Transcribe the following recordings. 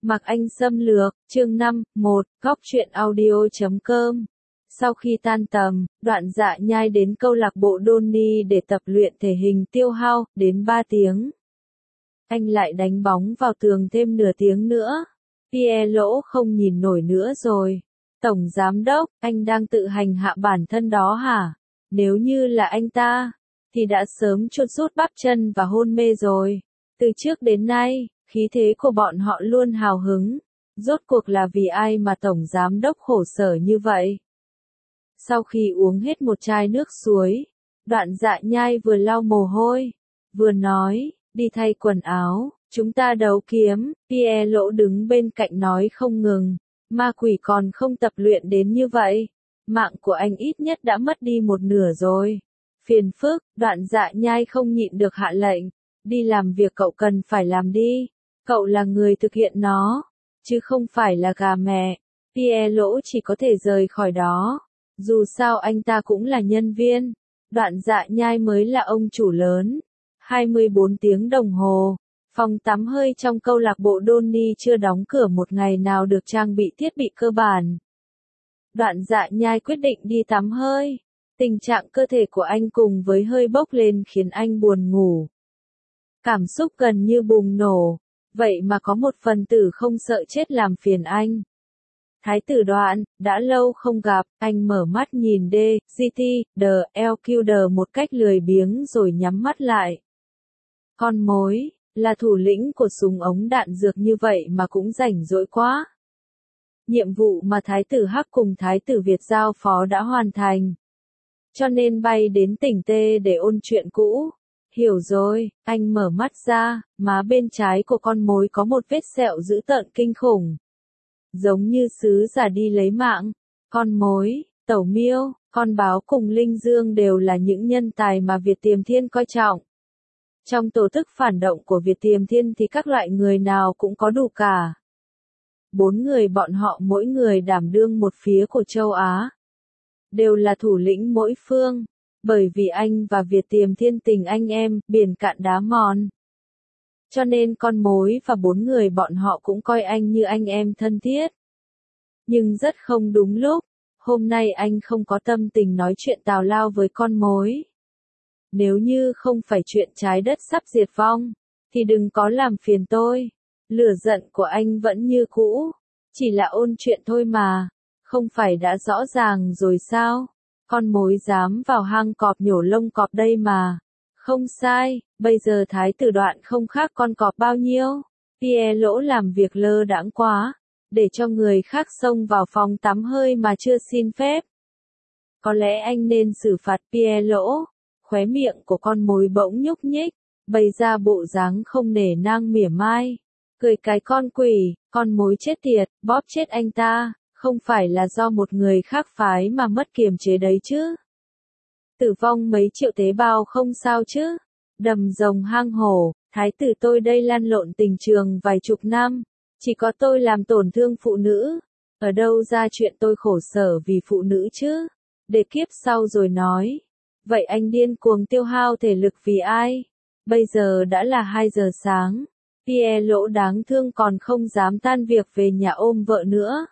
Mặc Anh xâm lược, chương 5, 1, góc truyện audio.com. Sau khi tan tầm, Đoạn Dạ Nhai đến câu lạc bộ Donny để tập luyện thể hình tiêu hao, đến 3 tiếng. Anh lại đánh bóng vào tường thêm nửa tiếng nữa. Pierre Lỗ không nhìn nổi nữa rồi. Tổng giám đốc, anh đang tự hành hạ bản thân đó hả? Nếu như là anh ta, thì đã sớm chuột rút bắp chân và hôn mê rồi. Từ trước đến nay, khí thế của bọn họ luôn hào hứng. Rốt cuộc là vì ai mà tổng giám đốc khổ sở như vậy? Sau khi uống hết một chai nước suối, Đoạn Dạ Nhai vừa lau mồ hôi, vừa nói, đi thay quần áo, chúng ta đấu kiếm. Pierre Lỗ đứng bên cạnh nói không ngừng, ma quỷ còn không tập luyện đến như vậy. Mạng của anh ít nhất đã mất đi một nửa rồi. Phiền phức, Đoạn Dạ Nhai không nhịn được hạ lệnh, đi làm việc cậu cần phải làm đi. Cậu là người thực hiện nó, chứ không phải là gà mẹ. Pierre Lỗ chỉ có thể rời khỏi đó. Dù sao anh ta cũng là nhân viên. Đoạn Dạ Nhai mới là ông chủ lớn. 24 tiếng đồng hồ. Phòng tắm hơi trong câu lạc bộ Donny chưa đóng cửa một ngày nào được trang bị thiết bị cơ bản. Đoạn Dạ Nhai quyết định đi tắm hơi. Tình trạng cơ thể của anh cùng với hơi bốc lên khiến anh buồn ngủ. Cảm xúc gần như bùng nổ. Vậy mà có một phần tử không sợ chết làm phiền anh. Thái tử Đoạn, đã lâu không gặp, anh mở mắt nhìn DGT một cách lười biếng rồi nhắm mắt lại. Con mối, là thủ lĩnh của súng ống đạn dược như vậy mà cũng rảnh rỗi quá. Nhiệm vụ mà Thái tử Hắc cùng Thái tử Việt giao phó đã hoàn thành. Cho nên bay đến tỉnh T để ôn chuyện cũ. Hiểu rồi, anh mở mắt ra, má bên trái của con mối có một vết sẹo dữ tợn kinh khủng. Giống như sứ giả đi lấy mạng. Con mối, Tẩu Miêu, con báo cùng Linh Dương đều là những nhân tài mà Việt Tiềm Thiên coi trọng. Trong tổ chức phản động của Việt Tiềm Thiên thì các loại người nào cũng có đủ cả. 4 người bọn họ mỗi người đảm đương một phía của châu Á. Đều là thủ lĩnh mỗi phương. Bởi vì anh và Việt Tiềm Thiên tình anh em, biển cạn đá mòn. Cho nên con mối và 4 người bọn họ cũng coi anh như anh em thân thiết. Nhưng rất không đúng lúc, hôm nay anh không có tâm tình nói chuyện tào lao với con mối. Nếu như không phải chuyện trái đất sắp diệt vong, thì đừng có làm phiền tôi. Lửa giận của anh vẫn như cũ, chỉ là ôn chuyện thôi mà, không phải đã rõ ràng rồi sao? Con mối dám vào hang cọp nhổ lông cọp đây mà. Không sai, bây giờ Thái tử Đoạn không khác con cọp bao nhiêu. Pierre Lỗ làm việc lơ đãng quá, để cho người khác xông vào phòng tắm hơi mà chưa xin phép. Có lẽ anh nên xử phạt Pierre Lỗ. Khóe miệng của con mối bỗng nhúc nhích, bày ra bộ dáng không nể nang mỉa mai. Cười cái con quỷ, con mối chết tiệt, bóp chết anh ta, không phải là do một người khác phái mà mất kiềm chế đấy chứ. Tử vong mấy triệu tế bào không sao chứ. Đầm rồng hang hổ, thái tử tôi đây lăn lộn tình trường vài chục năm. Chỉ có tôi làm tổn thương phụ nữ. Ở đâu ra chuyện tôi khổ sở vì phụ nữ chứ? Để kiếp sau rồi nói. Vậy anh điên cuồng tiêu hao thể lực vì ai? Bây giờ đã là 2 giờ sáng. Pierre Lỗ đáng thương còn không dám tan việc về nhà ôm vợ nữa.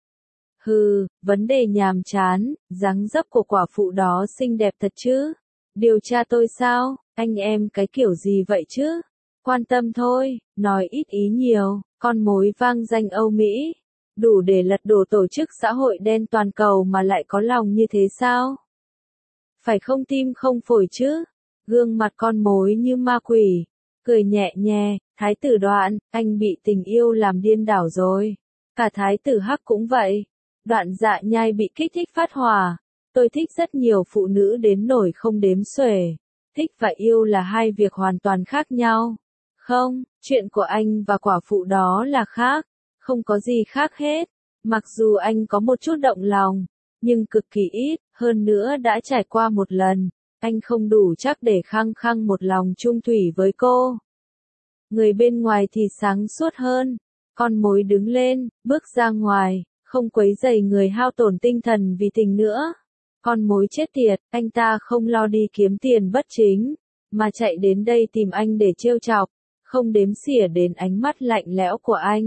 Hừ, vấn đề nhàm chán, dáng dấp của quả phụ đó xinh đẹp thật chứ. Điều tra tôi sao, anh em cái kiểu gì vậy chứ? Quan tâm thôi, nói ít ý nhiều, con mối vang danh Âu Mỹ. Đủ để lật đổ tổ chức xã hội đen toàn cầu mà lại có lòng như thế sao? Phải không tim không phổi chứ? Gương mặt con mối như ma quỷ. Cười nhẹ nhẹ, Thái tử Đoạn, anh bị tình yêu làm điên đảo rồi. Cả Thái tử Hắc cũng vậy. Đoạn Dạ Nhai bị kích thích phát hỏa. Tôi thích rất nhiều phụ nữ đến nổi không đếm xuể. Thích và yêu là hai việc hoàn toàn khác nhau. Không, chuyện của anh và quả phụ đó là khác. Không có gì khác hết. Mặc dù anh có một chút động lòng, nhưng cực kỳ ít, hơn nữa đã trải qua một lần. Anh không đủ chắc để khăng khăng một lòng chung thủy với cô. Người bên ngoài thì sáng suốt hơn. Con mối đứng lên, bước ra ngoài, không quấy rầy người hao tổn tinh thần vì tình nữa. Con mối chết tiệt, anh ta không lo đi kiếm tiền bất chính, mà chạy đến đây tìm anh để trêu chọc, không đếm xỉa đến ánh mắt lạnh lẽo của anh.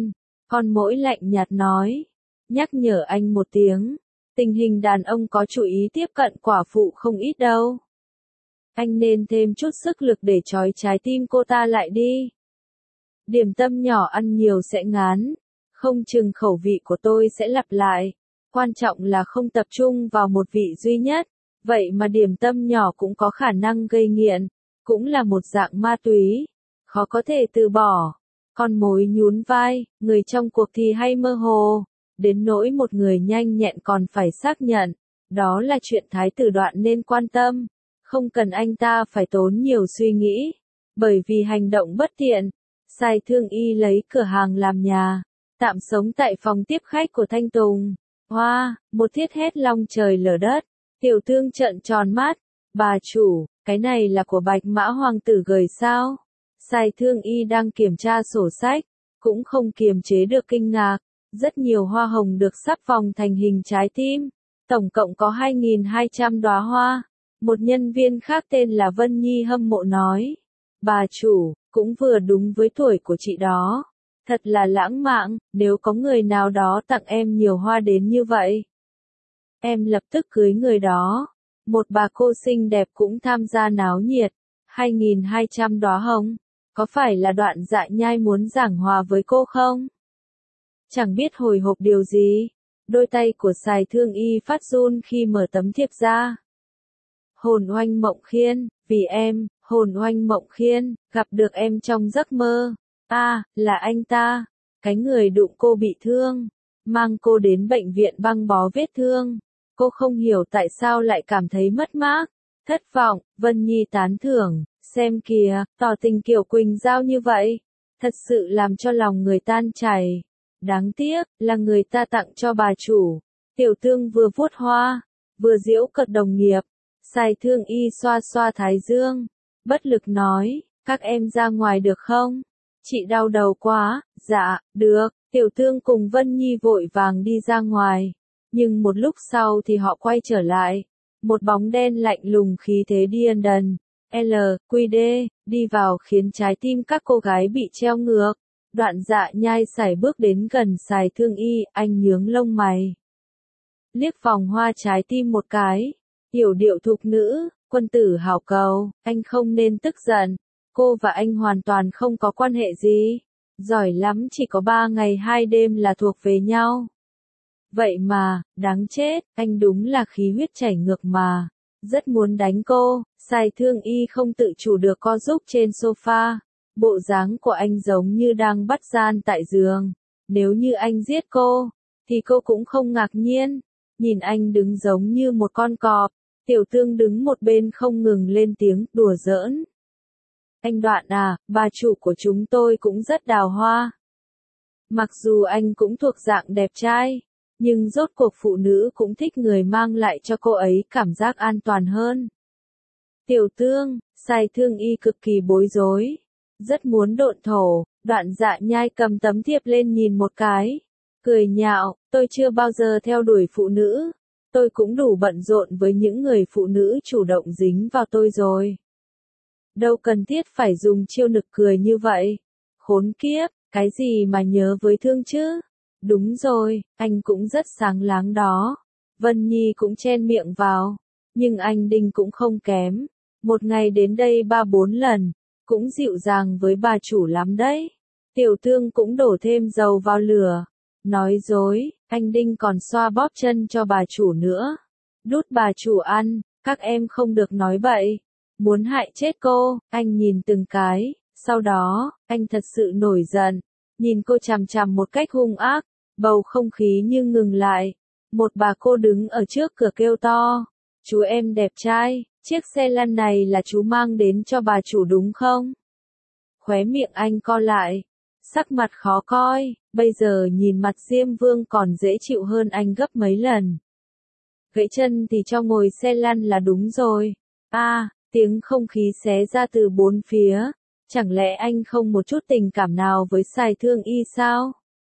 Con mỗi lạnh nhạt nói. Nhắc nhở anh một tiếng. Tình hình đàn ông có chủ ý tiếp cận quả phụ không ít đâu. Anh nên thêm chút sức lực để trói trái tim cô ta lại đi. Điểm tâm nhỏ ăn nhiều sẽ ngán. Không chừng khẩu vị của tôi sẽ lặp lại. Quan trọng là không tập trung vào một vị duy nhất. Vậy mà điểm tâm nhỏ cũng có khả năng gây nghiện. Cũng là một dạng ma túy. Khó có thể từ bỏ. Con mối nhún vai, người trong cuộc thì hay mơ hồ. Đến nỗi một người nhanh nhẹn còn phải xác nhận. Đó là chuyện thái tử Đoạn nên quan tâm. Không cần anh ta phải tốn nhiều suy nghĩ. Bởi vì hành động bất tiện. Sai Thương Y lấy cửa hàng làm nhà. Tạm sống tại phòng tiếp khách của Thanh Tùng. Hoa, một thiết hét long trời lở đất. Tiểu Thương trợn tròn mắt. Bà chủ, cái này là của Bạch Mã Hoàng tử gửi sao? Sai Thương Y đang kiểm tra sổ sách. Cũng không kiềm chế được kinh ngạc. Rất nhiều hoa hồng được sắp vòng thành hình trái tim. Tổng cộng có 2.200 đóa hoa. Một nhân viên khác tên là Vân Nhi hâm mộ nói. Bà chủ, cũng vừa đúng với tuổi của chị đó. Thật là lãng mạn, nếu có người nào đó tặng em nhiều hoa đến như vậy. Em lập tức cưới người đó. Một bà cô xinh đẹp cũng tham gia náo nhiệt. 2.200 đóa hồng. Có phải là Đoạn Dạ Nhai muốn giảng hòa với cô không? Chẳng biết hồi hộp điều gì. Đôi tay của Sài Thương Y phát run khi mở tấm thiệp ra. Hồn Oanh Mộng Khiên, vì em, Hồn Oanh Mộng Khiên, gặp được em trong giấc mơ. Là anh ta. Cái người đụng cô bị thương. Mang cô đến bệnh viện băng bó vết thương. Cô không hiểu tại sao lại cảm thấy mất mát. Thất vọng, Vân Nhi tán thưởng. Xem kìa, tỏ tình kiểu Quỳnh Giao như vậy. Thật sự làm cho lòng người tan chảy. Đáng tiếc, là người ta tặng cho bà chủ. Tiểu Thương vừa vuốt hoa, vừa giễu cợt đồng nghiệp. Sai Thương Y xoa xoa thái dương. Bất lực nói, các em ra ngoài được không? Chị đau đầu quá. Dạ, được. Tiểu Thương cùng Vân Nhi vội vàng đi ra ngoài. Nhưng một lúc sau thì họ quay trở lại. Một bóng đen lạnh lùng khí thế điên đần. LQD, đi vào khiến trái tim các cô gái bị treo ngược. Đoạn Dạ Nhai sải bước đến gần Sài Thương Y, anh nhướng lông mày. Liếc vòng hoa trái tim một cái. Yểu điệu thục nữ, quân tử hảo cầu, anh không nên tức giận. Cô và anh hoàn toàn không có quan hệ gì. Giỏi lắm chỉ có 3 ngày 2 đêm là thuộc về nhau. Vậy mà, đáng chết, anh đúng là khí huyết chảy ngược mà. Rất muốn đánh cô. Sài Thương Y không tự chủ được co rúm trên sofa. Bộ dáng của anh giống như đang bắt gian tại giường. Nếu như anh giết cô, thì cô cũng không ngạc nhiên. Nhìn anh đứng giống như một con cọp. Tiểu Thương đứng một bên không ngừng lên tiếng đùa giỡn. Anh Đoạn à, bà chủ của chúng tôi cũng rất đào hoa. Mặc dù anh cũng thuộc dạng đẹp trai, nhưng rốt cuộc phụ nữ cũng thích người mang lại cho cô ấy cảm giác an toàn hơn. Tiểu Thương, Sài Thương Y cực kỳ bối rối. Rất muốn độn thổ. Đoạn Dạ Nhai cầm tấm thiệp lên nhìn một cái. Cười nhạo, tôi chưa bao giờ theo đuổi phụ nữ. Tôi cũng đủ bận rộn với những người phụ nữ chủ động dính vào tôi rồi. Đâu cần thiết phải dùng chiêu nực cười như vậy. Khốn kiếp, cái gì mà nhớ với Thương chứ? Đúng rồi, anh cũng rất sáng láng đó. Vân Nhi cũng chen miệng vào. Nhưng anh Đinh cũng không kém. Một ngày đến đây 3-4 lần. Cũng dịu dàng với bà chủ lắm đấy. Tiểu Thương cũng đổ thêm dầu vào lửa. Nói dối, anh Đinh còn xoa bóp chân cho bà chủ nữa. Đút bà chủ ăn, các em không được nói bậy. Muốn hại chết cô, anh nhìn từng cái. Sau đó, anh thật sự nổi giận. Nhìn cô chằm chằm một cách hung ác. Bầu không khí như ngừng lại. Một bà cô đứng ở trước cửa kêu to. Chú em đẹp trai, chiếc xe lăn này là chú mang đến cho bà chủ đúng không? Khóe miệng anh co lại. Sắc mặt khó coi, bây giờ nhìn mặt Diêm Vương còn dễ chịu hơn anh gấp mấy lần. Gãy chân thì cho ngồi xe lăn là đúng rồi. Tiếng không khí xé ra từ bốn phía. Chẳng lẽ anh không một chút tình cảm nào với Sài Thương Y sao?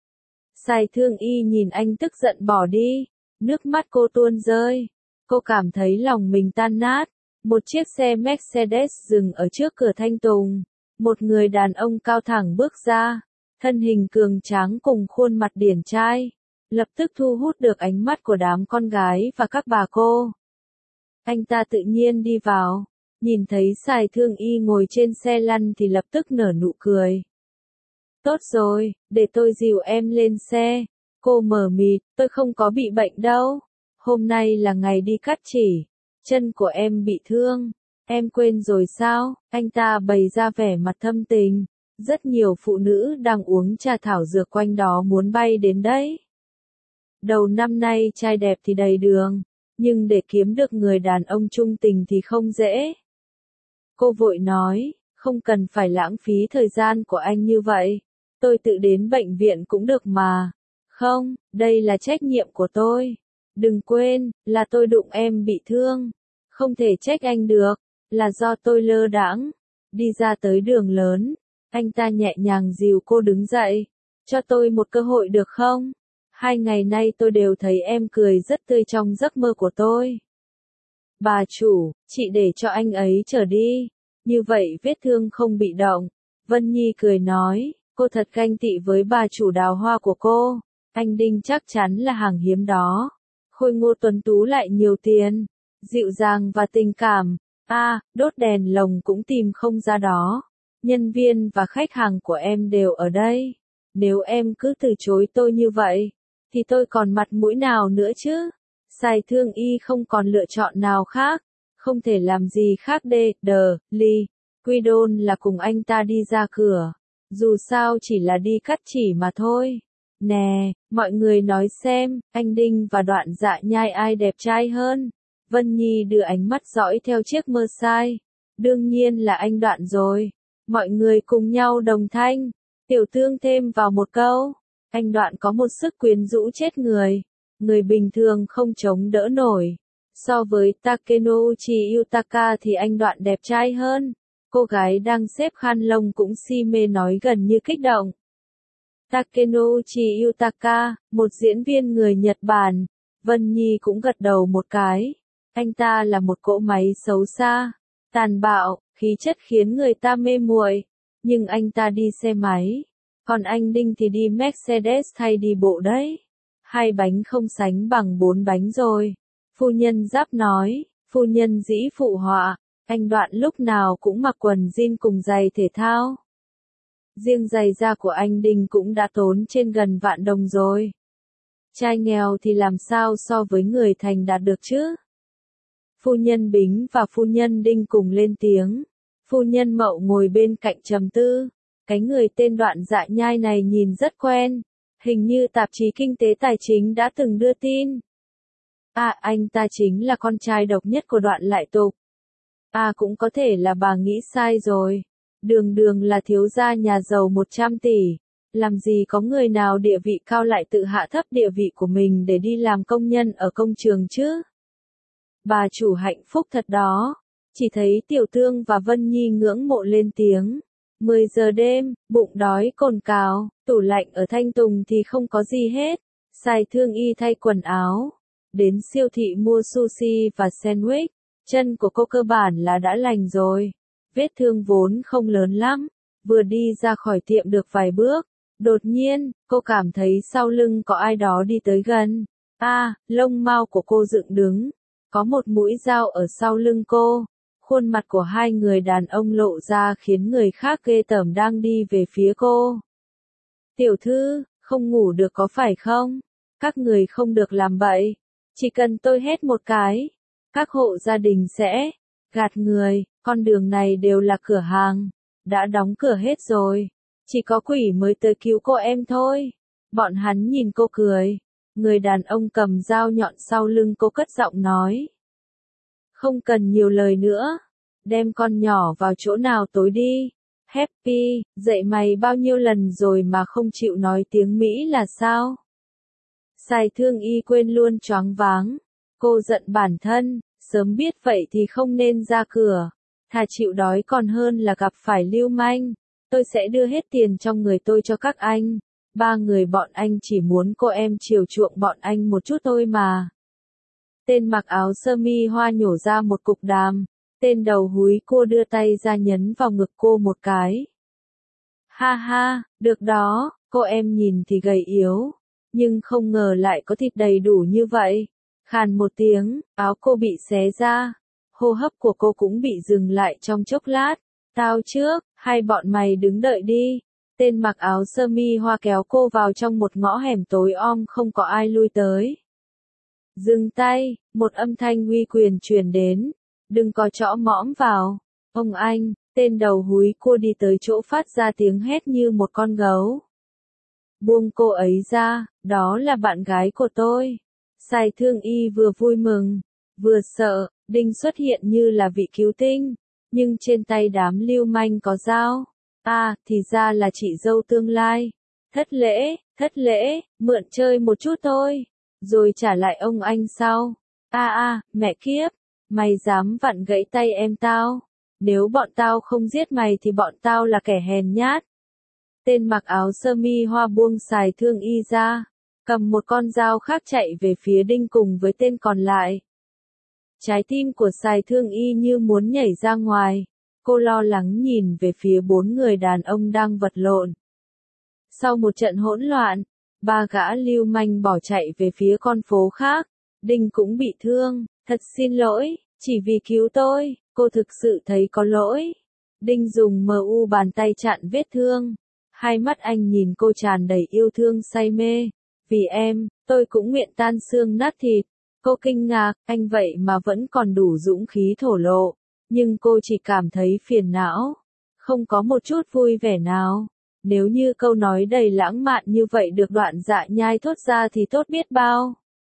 Sài Thương Y nhìn anh tức giận bỏ đi. Nước mắt cô tuôn rơi. Cô cảm thấy lòng mình tan nát. Một chiếc xe Mercedes dừng ở trước cửa Thanh Tùng. Một người đàn ông cao thẳng bước ra. thân hình cường tráng cùng khuôn mặt điển trai, lập tức thu hút được ánh mắt của đám con gái và các bà cô. Anh ta tự nhiên đi vào, nhìn thấy Sài Thương Y ngồi trên xe lăn thì lập tức nở nụ cười. Tốt rồi, để tôi dìu em lên xe. Cô mờ mịt, tôi không có bị bệnh đâu. Hôm nay là ngày đi cắt chỉ. Chân của em bị thương. Em quên rồi sao? Anh ta bày ra vẻ mặt thâm tình. Rất nhiều phụ nữ đang uống trà thảo dược quanh đó muốn bay đến đấy. Đầu năm nay trai đẹp thì đầy đường, nhưng để kiếm được người đàn ông trung tình thì không dễ. Cô vội nói, không cần phải lãng phí thời gian của anh như vậy. Tôi tự đến bệnh viện cũng được mà. Không, đây là trách nhiệm của tôi. Đừng quên, là tôi đụng em bị thương. Không thể trách anh được, là do tôi lơ đãng. Đi ra tới đường lớn, anh ta nhẹ nhàng dìu cô đứng dậy. Cho tôi một cơ hội được không? 2 ngày nay tôi đều thấy em cười rất tươi trong giấc mơ của tôi. Bà chủ, chị để cho anh ấy trở đi. Như vậy vết thương không bị động. Vân Nhi cười nói, cô thật ganh tị với bà chủ đào hoa của cô. Anh Đinh chắc chắn là hàng hiếm đó. Khôi ngô tuấn tú lại nhiều tiền, dịu dàng và tình cảm. Đốt đèn lồng cũng tìm không ra đó. Nhân viên và khách hàng của em đều ở đây. Nếu em cứ từ chối tôi như vậy, thì tôi còn mặt mũi nào nữa chứ? Sài Thương Y không còn lựa chọn nào khác. Không thể làm gì khác Quy đôn là cùng anh ta đi ra cửa. Dù sao chỉ là đi cắt chỉ mà thôi. Nè, mọi người nói xem, anh Đinh và Đoạn Dạ Nhai ai đẹp trai hơn? Vân Nhi đưa ánh mắt dõi theo chiếc mơ sai. Đương nhiên là anh Đoạn rồi. Mọi người cùng nhau đồng thanh. Tiểu Thương thêm vào một câu. Anh Đoạn có một sức quyến rũ chết người bình thường không chống đỡ nổi. So với Takenouchi Yutaka thì anh Đoạn đẹp trai hơn. Cô gái đang xếp khăn lông cũng si mê nói gần như kích động. Takenouchi Yutaka, một diễn viên người Nhật Bản. Vân Nhi cũng gật đầu một cái. Anh ta là một cỗ máy xấu xa, tàn bạo, khí chất khiến người ta mê muội. Nhưng anh ta đi xe máy. Còn anh Đinh thì đi Mercedes hay đi bộ đấy. 2 bánh không sánh bằng 4 bánh rồi. Phu nhân Giáp nói, phu nhân Dĩ phụ họa, anh Đoạn lúc nào cũng mặc quần jean cùng giày thể thao. Riêng giày da của anh Đinh cũng đã tốn trên gần vạn đồng rồi. Trai nghèo thì làm sao so với người thành đạt được chứ? Phu nhân Bính và phu nhân Đinh cùng lên tiếng. Phu nhân Mậu ngồi bên cạnh trầm tư. Cái người tên Đoạn Dạ Nhai này nhìn rất quen. Hình như tạp chí Kinh tế Tài chính đã từng đưa tin. Anh ta chính là con trai độc nhất của Đoạn Lại Tục. Cũng có thể là bà nghĩ sai rồi. Đường đường là thiếu gia nhà giàu 100 tỷ. Làm gì có người nào địa vị cao lại tự hạ thấp địa vị của mình để đi làm công nhân ở công trường chứ? Bà chủ hạnh phúc thật đó. Chỉ thấy Tiểu Thương và Vân Nhi ngưỡng mộ lên tiếng. 10 giờ đêm, bụng đói cồn cào, tủ lạnh ở Thanh Tùng thì không có gì hết. Sài Thương Y thay quần áo. Đến siêu thị mua sushi và sandwich. Chân của cô cơ bản là đã lành rồi. Vết thương vốn không lớn lắm. Vừa đi ra khỏi tiệm được vài bước. Đột nhiên, cô cảm thấy sau lưng có ai đó đi tới gần. Lông mao của cô dựng đứng. Có một mũi dao ở sau lưng cô. Khuôn mặt của 2 người đàn ông lộ ra khiến người khác ghê tởm đang đi về phía cô. Tiểu thư, không ngủ được có phải không? Các người không được làm bậy. Chỉ cần tôi hét một cái, các hộ gia đình sẽ gạt người. Con đường này đều là cửa hàng, đã đóng cửa hết rồi. Chỉ có quỷ mới tới cứu cô em thôi. Bọn hắn nhìn cô cười. Người đàn ông cầm dao nhọn sau lưng cô cất giọng nói. Không cần nhiều lời nữa. Đem con nhỏ vào chỗ nào tối đi. Happy, dạy mày bao nhiêu lần rồi mà không chịu nói tiếng Mỹ là sao? Sài Thương Y quên luôn choáng váng. Cô giận bản thân, sớm biết vậy thì không nên ra cửa. Thà chịu đói còn hơn là gặp phải lưu manh. Tôi sẽ đưa hết tiền trong người tôi cho các anh. 3 người bọn anh chỉ muốn cô em chiều chuộng bọn anh một chút thôi mà. Tên mặc áo sơ mi hoa nhổ ra một cục đàm. Tên đầu húi cua đưa tay ra nhấn vào ngực cô một cái. Ha ha, được đó, cô em nhìn thì gầy yếu, nhưng không ngờ lại có thịt đầy đủ như vậy. Khàn một tiếng, áo cô bị xé ra, hô hấp của cô cũng bị dừng lại trong chốc lát. Tao trước, hay bọn mày đứng đợi đi. Tên mặc áo sơ mi hoa kéo cô vào trong một ngõ hẻm tối om không có ai lui tới. Dừng tay, một âm thanh uy quyền truyền đến. Đừng có chõ mõm vào. Ông anh, tên đầu húi cua đi tới chỗ phát ra tiếng hét như một con gấu. Buông cô ấy ra, đó là bạn gái của tôi. Sài Thương Y vừa vui mừng, vừa sợ, Đinh xuất hiện như là vị cứu tinh, nhưng trên tay đám lưu manh có dao. À, thì ra là chị dâu tương lai. Thất lễ, mượn chơi một chút thôi, rồi trả lại ông anh sau. Mẹ kiếp, mày dám vặn gãy tay em tao. Nếu bọn tao không giết mày thì bọn tao là kẻ hèn nhát. Tên mặc áo sơ mi hoa buông Sài Thương Y ra, cầm một con dao khác chạy về phía Đinh cùng với tên còn lại. Trái tim của Sài Thương Y như muốn nhảy ra ngoài, cô lo lắng nhìn về phía 4 người đàn ông đang vật lộn. Sau một trận hỗn loạn, 3 gã lưu manh bỏ chạy về phía con phố khác, Đinh cũng bị thương, thật xin lỗi, chỉ vì cứu tôi, cô thực sự thấy có lỗi. Đinh dùng mu bàn tay chặn vết thương. Hai mắt anh nhìn cô tràn đầy yêu thương say mê. Vì em, tôi cũng nguyện tan xương nát thịt. Cô kinh ngạc, anh vậy mà vẫn còn đủ dũng khí thổ lộ. Nhưng cô chỉ cảm thấy phiền não. Không có một chút vui vẻ nào. Nếu như câu nói đầy lãng mạn như vậy được Đoạn Dạ Nhai thốt ra thì tốt biết bao.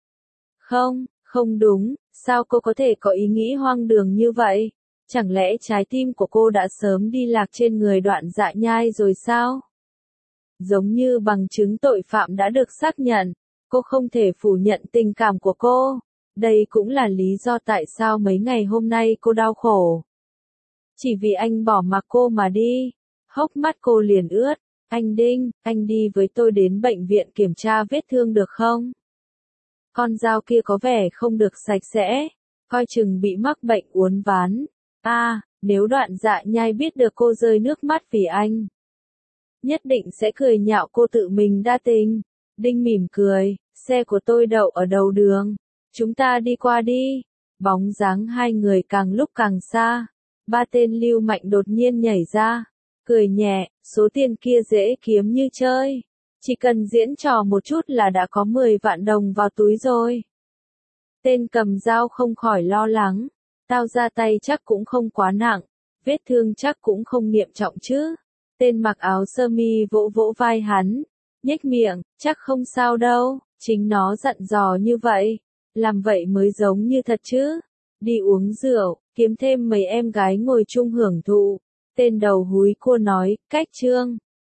Không đúng, sao cô có thể có ý nghĩ hoang đường như vậy? Chẳng lẽ trái tim của cô đã sớm đi lạc trên người Đoạn Dạ Nhai rồi sao? Giống như bằng chứng tội phạm đã được xác nhận, cô không thể phủ nhận tình cảm của cô. Đây cũng là lý do tại sao mấy ngày hôm nay cô đau khổ. Chỉ vì anh bỏ mặc cô mà đi. Hốc mắt cô liền ướt. Anh Đinh, anh đi với tôi đến bệnh viện kiểm tra vết thương được không? Con dao kia có vẻ không được sạch sẽ, coi chừng bị mắc bệnh uốn ván. Nếu Đoạn Dạ Nhai biết được cô rơi nước mắt vì anh, nhất định sẽ cười nhạo cô tự mình đa tình. Đinh mỉm cười, xe của tôi đậu ở đầu đường. Chúng ta đi qua đi. Bóng dáng hai người càng lúc càng xa. 3 tên lưu mạnh đột nhiên nhảy ra. Cười nhẹ, số tiền kia dễ kiếm như chơi. Chỉ cần diễn trò một chút là đã có 10 vạn đồng vào túi rồi. Tên cầm dao không khỏi lo lắng. Tao ra tay chắc cũng không quá nặng. Vết thương chắc cũng không nghiêm trọng chứ. Tên mặc áo sơ mi vỗ vỗ vai hắn. Nhếch miệng, chắc không sao đâu. Chính nó dặn dò như vậy. Làm vậy mới giống như thật chứ. Đi uống rượu, kiếm thêm mấy em gái ngồi chung hưởng thụ. Tên đầu húi cua nói, cách chương.